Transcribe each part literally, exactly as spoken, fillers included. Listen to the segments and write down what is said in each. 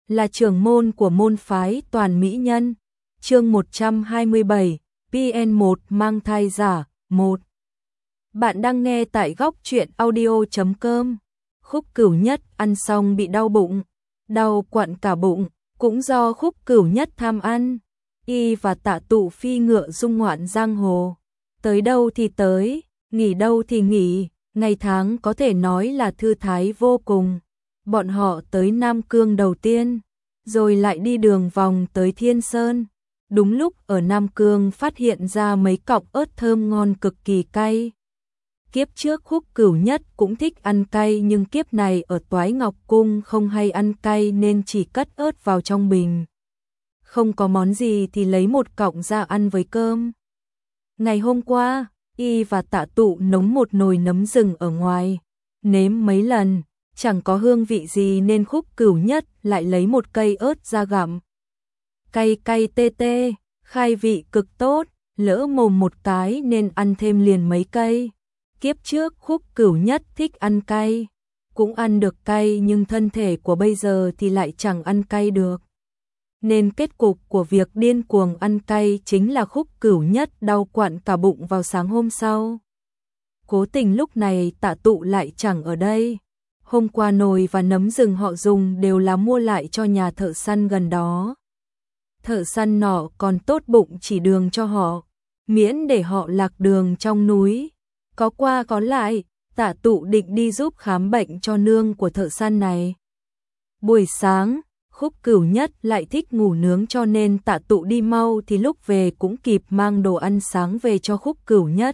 là trưởng môn của môn phái Toàn Mỹ Nhân. Chương một trăm hai mươi bảy, pê en một mang thai giả, một. Bạn đang nghe tại góc truyện audio chấm com. Khúc Cửu Nhất ăn xong bị đau bụng, đau quặn cả bụng, cũng do Khúc Cửu Nhất tham ăn. Y và Tạ Tụ phi ngựa dung ngoạn giang hồ, tới đâu thì tới, nghỉ đâu thì nghỉ, ngày tháng có thể nói là thư thái vô cùng. Bọn họ tới Nam Cương đầu tiên, rồi lại đi đường vòng tới Thiên Sơn. Đúng lúc ở Nam Cương phát hiện ra mấy cọng ớt thơm ngon cực kỳ cay. Kiếp trước Khúc Cửu Nhất cũng thích ăn cay, nhưng kiếp này ở Toái Ngọc Cung không hay ăn cay nên chỉ cất ớt vào trong bình. Không có món gì thì lấy một cọng ra ăn với cơm. Ngày hôm qua, Y và Tạ Tụ nấu một nồi nấm rừng ở ngoài, nếm mấy lần, chẳng có hương vị gì nên Khúc Cửu Nhất lại lấy một cây ớt ra gặm. Cay cay tê tê, khai vị cực tốt, lỡ mồm một cái nên ăn thêm liền mấy cây. Kiếp trước Khúc Cửu Nhất thích ăn cay, cũng ăn được cay, nhưng thân thể của bây giờ thì lại chẳng ăn cay được. Nên kết cục của việc điên cuồng ăn cay chính là Khúc Cửu Nhất đau quặn cả bụng vào sáng hôm sau. Cố tình lúc này Tạ Tụ lại chẳng ở đây. Hôm qua nồi và nấm rừng họ dùng đều là mua lại cho nhà thợ săn gần đó. Thợ săn nọ còn tốt bụng chỉ đường cho họ, miễn để họ lạc đường trong núi. Có qua có lại, Tạ Tụ định đi giúp khám bệnh cho nương của thợ săn này. Buổi sáng, Khúc Cửu Nhất lại thích ngủ nướng cho nên Tạ Tụ đi mau thì lúc về cũng kịp mang đồ ăn sáng về cho Khúc Cửu Nhất.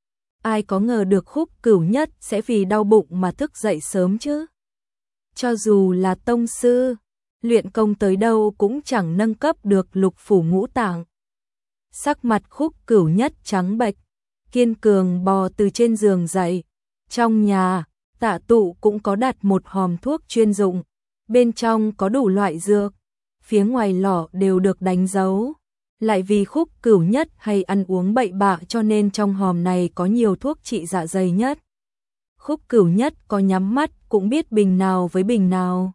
Ai có ngờ được Khúc Cửu Nhất sẽ vì đau bụng mà thức dậy sớm chứ. Cho dù là tông sư, luyện công tới đâu cũng chẳng nâng cấp được lục phủ ngũ tạng. Sắc mặt Khúc Cửu Nhất trắng bệch, kiên cường bò từ trên giường dậy. Trong nhà, Tạ Tụ cũng có đặt một hòm thuốc chuyên dụng, bên trong có đủ loại dược, phía ngoài lọ đều được đánh dấu. Lại vì Khúc Cửu Nhất hay ăn uống bậy bạ cho nên trong hòm này có nhiều thuốc trị dạ dày nhất. Khúc Cửu Nhất có nhắm mắt cũng biết bình nào với bình nào.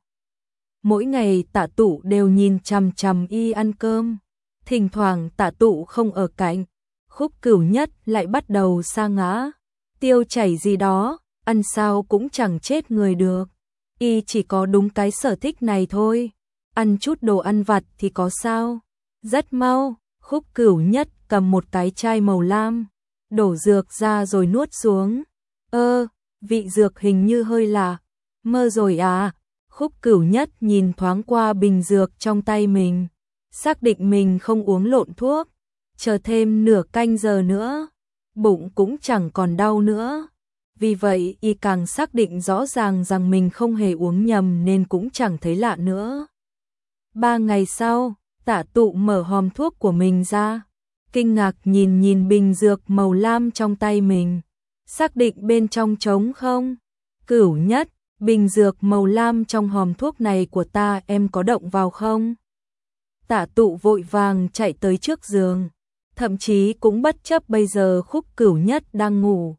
Mỗi ngày Tạ Tụ đều nhìn chằm chằm Y ăn cơm. Thỉnh thoảng Tạ Tụ không ở cạnh, Khúc Cửu Nhất lại bắt đầu sa ngã, tiêu chảy gì đó, ăn sao cũng chẳng chết người được. Y chỉ có đúng cái sở thích này thôi, ăn chút đồ ăn vặt thì có sao. Rất mau, Khúc Cửu Nhất cầm một cái chai màu lam, đổ dược ra rồi nuốt xuống. Ơ, vị dược hình như hơi lạ, mơ rồi à? Khúc Cửu Nhất nhìn thoáng qua bình dược trong tay mình, xác định mình không uống lộn thuốc, chờ thêm nửa canh giờ nữa, bụng cũng chẳng còn đau nữa. Vì vậy Y càng xác định rõ ràng rằng mình không hề uống nhầm nên cũng chẳng thấy lạ nữa. Ba ngày sau, Tạ Tụ mở hòm thuốc của mình ra, kinh ngạc nhìn nhìn bình dược màu lam trong tay mình, xác định bên trong trống không. Cửu Nhất, bình dược màu lam trong hòm thuốc này của ta em có động vào không? Tạ Tụ vội vàng chạy tới trước giường, thậm chí cũng bất chấp bây giờ Khúc Cửu Nhất đang ngủ.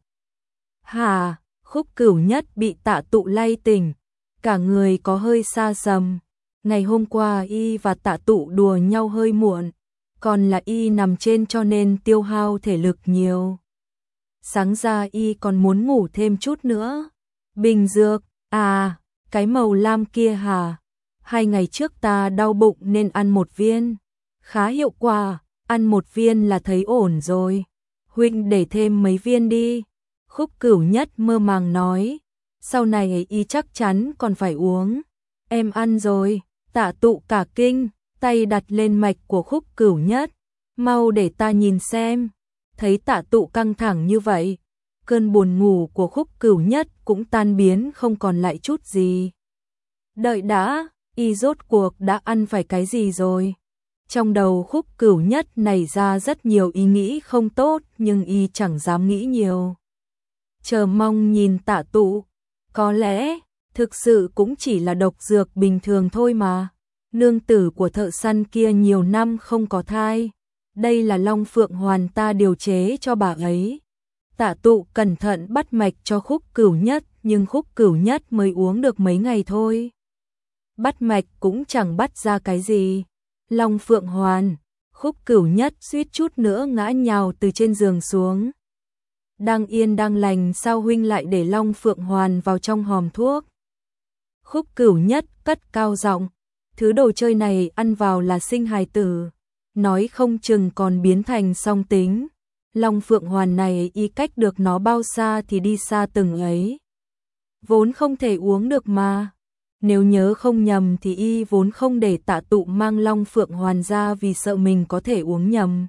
Hà, Khúc Cửu Nhất bị Tạ Tụ lay tỉnh, cả người có hơi sa sầm. Ngày hôm qua Y và Tạ Tụ đùa nhau hơi muộn, còn là Y nằm trên cho nên tiêu hao thể lực nhiều. Sáng ra Y còn muốn ngủ thêm chút nữa. Bình dược, à, cái màu lam kia hả? Hai ngày trước ta đau bụng nên ăn một viên. Khá hiệu quả, ăn một viên là thấy ổn rồi. Huynh để thêm mấy viên đi. Khúc Cửu Nhất mơ màng nói, sau này Y chắc chắn còn phải uống. Em ăn rồi. Tạ Tụ cả kinh, tay đặt lên mạch của Khúc Cửu Nhất. Mau để ta nhìn xem. Thấy Tạ Tụ căng thẳng như vậy, cơn buồn ngủ của Khúc Cửu Nhất cũng tan biến không còn lại chút gì. Đợi đã, Y rốt cuộc đã ăn phải cái gì rồi? Trong đầu Khúc Cửu Nhất nảy ra rất nhiều ý nghĩ không tốt, nhưng Y chẳng dám nghĩ nhiều. Chờ mong nhìn Tạ Tụ, có lẽ thực sự cũng chỉ là độc dược bình thường thôi mà. Nương tử của thợ săn kia nhiều năm không có thai, đây là Long Phượng Hoàn ta điều chế cho bà ấy. Tạ Tụ cẩn thận bắt mạch cho Khúc Cửu Nhất, nhưng Khúc Cửu Nhất mới uống được mấy ngày thôi. bắt mạch cũng chẳng bắt ra cái gì. Long Phượng Hoàn, Khúc Cửu Nhất suýt chút nữa ngã nhào từ trên giường xuống. Đang yên đang lành sao huynh lại để Long Phượng Hoàn vào trong hòm thuốc? Khúc Cửu Nhất cất cao giọng, thứ đồ chơi này ăn vào là sinh hài tử, nói không chừng còn biến thành song tính. Long Phượng Hoàn này y cách được nó bao xa thì đi xa từng ấy. Vốn không thể uống được mà. Nếu nhớ không nhầm thì y vốn không để Tạ Tụ mang Long Phượng Hoàn ra vì sợ mình có thể uống nhầm.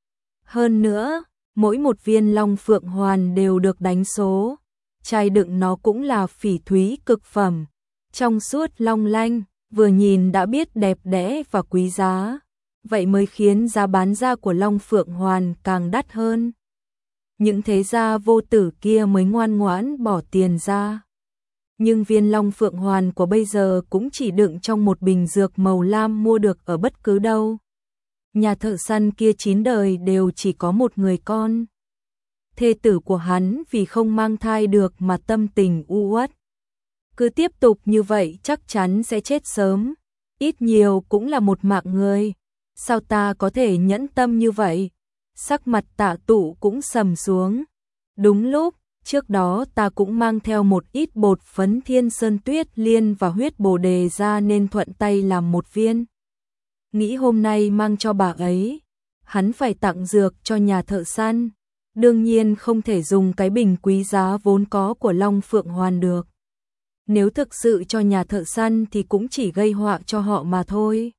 Hơn nữa, mỗi một viên Long Phượng Hoàn đều được đánh số. Chai đựng nó cũng là phỉ thúy cực phẩm, trong suốt long lanh, vừa nhìn đã biết đẹp đẽ và quý giá. Vậy mới khiến giá bán ra của Long Phượng Hoàn càng đắt hơn. Những thế gia vô tử kia mới ngoan ngoãn bỏ tiền ra. Nhưng viên Long Phượng Hoàn của bây giờ cũng chỉ đựng trong một bình dược màu lam mua được ở bất cứ đâu. Nhà thợ săn kia chín đời đều chỉ có một người con. Thê tử của hắn vì không mang thai được mà tâm tình u uất. Cứ tiếp tục như vậy chắc chắn sẽ chết sớm. Ít nhiều cũng là một mạng người. Sao ta có thể nhẫn tâm như vậy? Sắc mặt Tạ Tụ cũng sầm xuống. Đúng lúc, trước đó ta cũng mang theo một ít bột phấn Thiên Sơn Tuyết Liên và huyết bồ đề ra nên thuận tay làm một viên. Nghĩ hôm nay mang cho bà ấy, hắn phải tặng dược cho nhà thợ săn. Đương nhiên không thể dùng cái bình quý giá vốn có của Long Phượng Hoàn được. Nếu thực sự cho nhà thợ săn thì cũng chỉ gây họa cho họ mà thôi.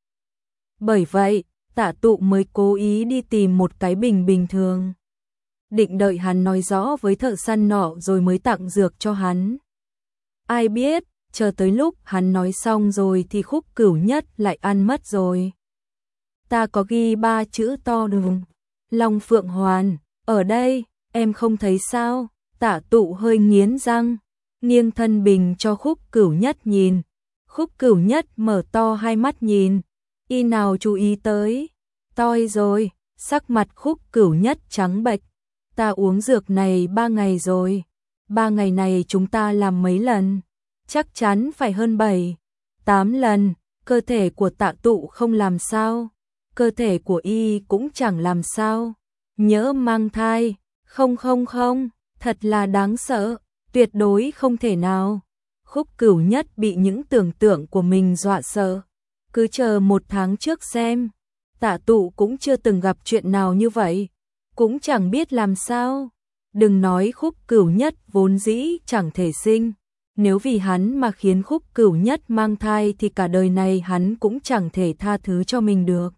Bởi vậy, Tạ Tụ mới cố ý đi tìm một cái bình bình thường. Định đợi hắn nói rõ với thợ săn nọ rồi mới tặng dược cho hắn. Ai biết, chờ tới lúc hắn nói xong rồi thì Khúc Cửu Nhất lại ăn mất rồi. Ta có ghi ba chữ to đường. Long Phượng Hoàn, ở đây, em không thấy sao? Tạ Tụ hơi nghiến răng, nghiêng thân bình cho Khúc Cửu Nhất nhìn. Khúc Cửu Nhất mở to hai mắt nhìn. Y nào chú ý tới. Toi rồi, sắc mặt Khúc Cửu Nhất trắng bệch. Ta uống dược này ba ngày rồi. Ba ngày này chúng ta làm mấy lần? Chắc chắn phải hơn bảy, tám lần. Cơ thể của Tạ Tụ không làm sao. Cơ thể của y cũng chẳng làm sao. Nhỡ mang thai. Không không không, thật là đáng sợ. Tuyệt đối không thể nào. Khúc Cửu Nhất bị những tưởng tượng của mình dọa sợ. Cứ chờ một tháng trước xem. Tạ Tụ cũng chưa từng gặp chuyện nào như vậy. Cũng chẳng biết làm sao. Đừng nói Khúc Cửu Nhất vốn dĩ chẳng thể sinh. Nếu vì hắn mà khiến Khúc Cửu Nhất mang thai thì cả đời này hắn cũng chẳng thể tha thứ cho mình được.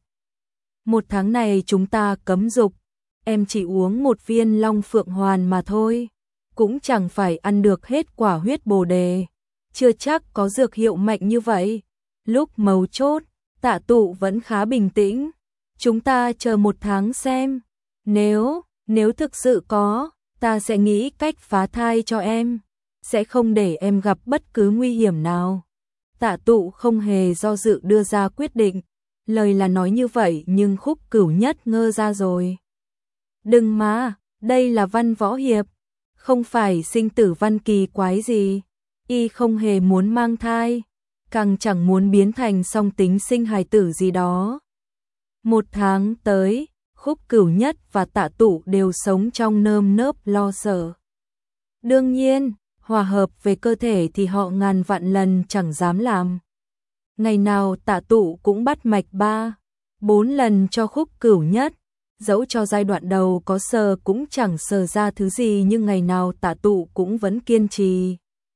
Một tháng này chúng ta cấm dục. Em chỉ uống một viên Long Phượng Hoàn mà thôi. Cũng chẳng phải ăn được hết quả huyết bồ đề. Chưa chắc có dược hiệu mạnh như vậy. Lúc mấu chốt, Tạ Tụ vẫn khá bình tĩnh. Chúng ta chờ một tháng xem. Nếu, nếu thực sự có, ta sẽ nghĩ cách phá thai cho em. Sẽ không để em gặp bất cứ nguy hiểm nào. Tạ Tụ không hề do dự đưa ra quyết định. Lời là nói như vậy nhưng Khúc Cửu Nhất ngơ ra rồi. Đừng mà, đây là văn võ hiệp. Không phải sinh tử văn kỳ quái gì. Y không hề muốn mang thai. Càng chẳng muốn biến thành song tính sinh hài tử gì đó. Một tháng tới, Khúc Cửu Nhất và Tạ Tụ đều sống trong nơm nớp lo sợ. Đương nhiên, hòa hợp về cơ thể thì họ ngàn vạn lần chẳng dám làm. Ngày nào Tạ Tụ cũng bắt mạch ba, bốn lần cho Khúc Cửu Nhất. Dẫu cho giai đoạn đầu có sờ cũng chẳng sờ ra thứ gì nhưng ngày nào Tạ Tụ cũng vẫn kiên trì.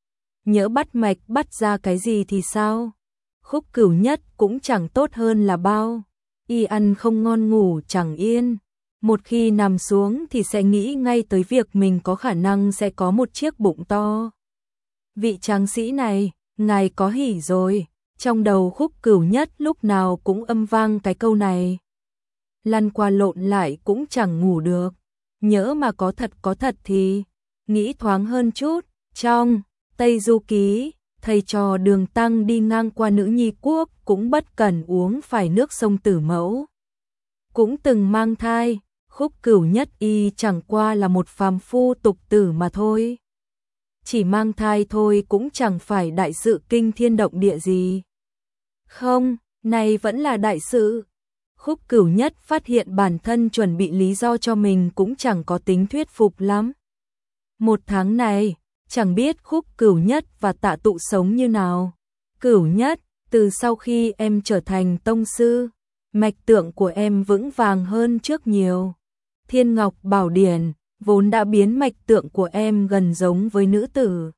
Nhỡ bắt mạch bắt ra cái gì thì sao? Khúc Cửu Nhất cũng chẳng tốt hơn là bao. Y ăn không ngon ngủ chẳng yên. Một khi nằm xuống thì sẽ nghĩ ngay tới việc mình có khả năng sẽ có một chiếc bụng to. Vị tráng sĩ này, ngài có hỉ rồi. Trong đầu Khúc Cửu Nhất lúc nào cũng âm vang cái câu này. Lăn qua lộn lại cũng chẳng ngủ được. Nhỡ mà có thật có thật thì nghĩ thoáng hơn chút. Trong Tây Du Ký, thầy trò Đường Tăng đi ngang qua nữ nhi quốc cũng bất cẩn uống phải nước sông Tử Mẫu. Cũng từng mang thai, Khúc Cửu Nhất y chẳng qua là một phàm phu tục tử mà thôi. Chỉ mang thai thôi cũng chẳng phải đại sự kinh thiên động địa gì. Không, này vẫn là đại sự. Khúc Cửu Nhất phát hiện bản thân chuẩn bị lý do cho mình cũng chẳng có tính thuyết phục lắm. Một tháng này, chẳng biết Khúc Cửu Nhất và Tạ Tụ sống như nào. Cửu Nhất, từ sau khi em trở thành tông sư, mạch tượng của em vững vàng hơn trước nhiều. Thiên Ngọc Bảo Điển vốn đã biến mạch tượng của em gần giống với nữ tử,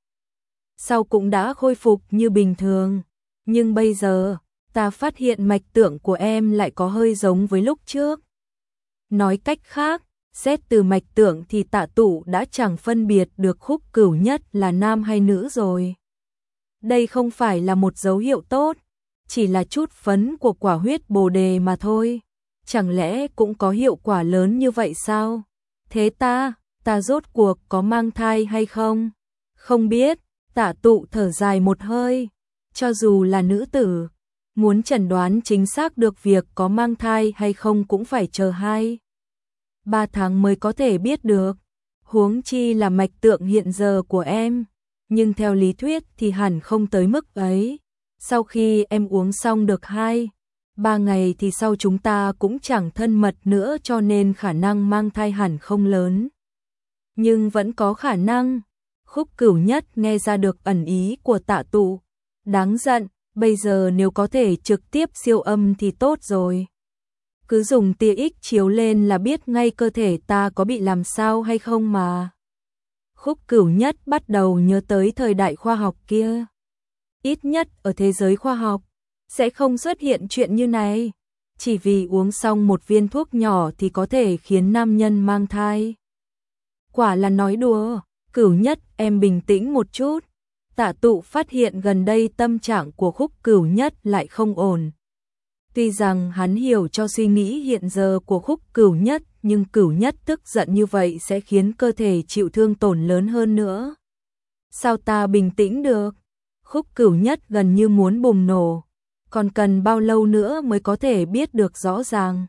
sau cũng đã khôi phục như bình thường. Nhưng bây giờ, ta phát hiện mạch tượng của em lại có hơi giống với lúc trước. Nói cách khác, xét từ mạch tượng thì Tạ Tụ đã chẳng phân biệt được Khúc Cửu Nhất là nam hay nữ rồi. Đây không phải là một dấu hiệu tốt, chỉ là chút phấn của quả huyết bồ đề mà thôi. Chẳng lẽ cũng có hiệu quả lớn như vậy sao? Thế ta, ta rốt cuộc có mang thai hay không? Không biết. Tạ Tụ thở dài một hơi. Cho dù là nữ tử, muốn chẩn đoán chính xác được việc có mang thai hay không cũng phải chờ hai, ba tháng mới có thể biết được. Huống chi là mạch tượng hiện giờ của em. Nhưng theo lý thuyết thì hẳn không tới mức ấy. Sau khi em uống xong được hai, ba ngày thì sau chúng ta cũng chẳng thân mật nữa, cho nên khả năng mang thai hẳn không lớn. Nhưng vẫn có khả năng. Khúc Cửu Nhất nghe ra được ẩn ý của Tạ Tụ. Đáng giận, bây giờ nếu có thể trực tiếp siêu âm thì tốt rồi. Cứ dùng tia X chiếu lên là biết ngay cơ thể ta có bị làm sao hay không mà. Khúc Cửu Nhất bắt đầu nhớ tới thời đại khoa học kia. Ít nhất ở thế giới khoa học, sẽ không xuất hiện chuyện như này. Chỉ vì uống xong một viên thuốc nhỏ thì có thể khiến nam nhân mang thai. Quả là nói đùa. Cửu Nhất, em bình tĩnh một chút. Tạ Tụ phát hiện gần đây tâm trạng của Khúc Cửu Nhất lại không ổn. Tuy rằng hắn hiểu cho suy nghĩ hiện giờ của Khúc Cửu Nhất, nhưng Cửu Nhất tức giận như vậy sẽ khiến cơ thể chịu thương tổn lớn hơn nữa. Sao ta bình tĩnh được? Khúc Cửu Nhất gần như muốn bùng nổ. Còn cần bao lâu nữa mới có thể biết được rõ ràng?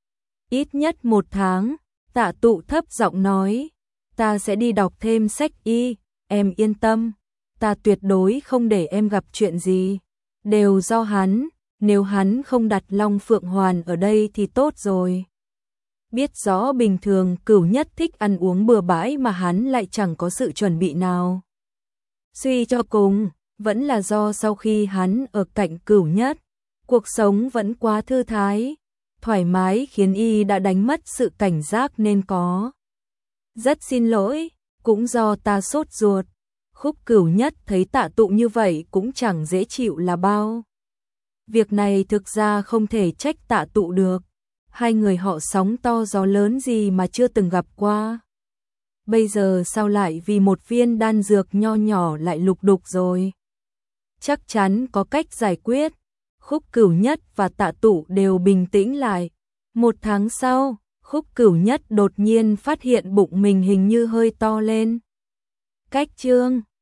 Ít nhất một tháng, Tạ Tụ thấp giọng nói. Ta sẽ đi đọc thêm sách y, em yên tâm. Ta tuyệt đối không để em gặp chuyện gì. Đều do hắn, nếu hắn không đặt Long Phượng Hoàn ở đây thì tốt rồi. Biết rõ bình thường Cửu Nhất thích ăn uống bừa bãi mà hắn lại chẳng có sự chuẩn bị nào. Suy cho cùng, vẫn là do sau khi hắn ở cạnh Cửu Nhất, cuộc sống vẫn quá thư thái, thoải mái khiến y đã đánh mất sự cảnh giác nên có. Rất xin lỗi, cũng do ta sốt ruột. Khúc Cửu Nhất thấy Tạ Tụ như vậy cũng chẳng dễ chịu là bao. Việc này thực ra không thể trách Tạ Tụ được. Hai người họ sóng to gió lớn gì mà chưa từng gặp qua. Bây giờ sao lại vì một viên đan dược nho nhỏ lại lục đục rồi? Chắc chắn có cách giải quyết. Khúc Cửu Nhất và Tạ Tụ đều bình tĩnh lại. Một tháng sau, Khúc Cửu Nhất đột nhiên phát hiện bụng mình hình như hơi to lên. Cách chương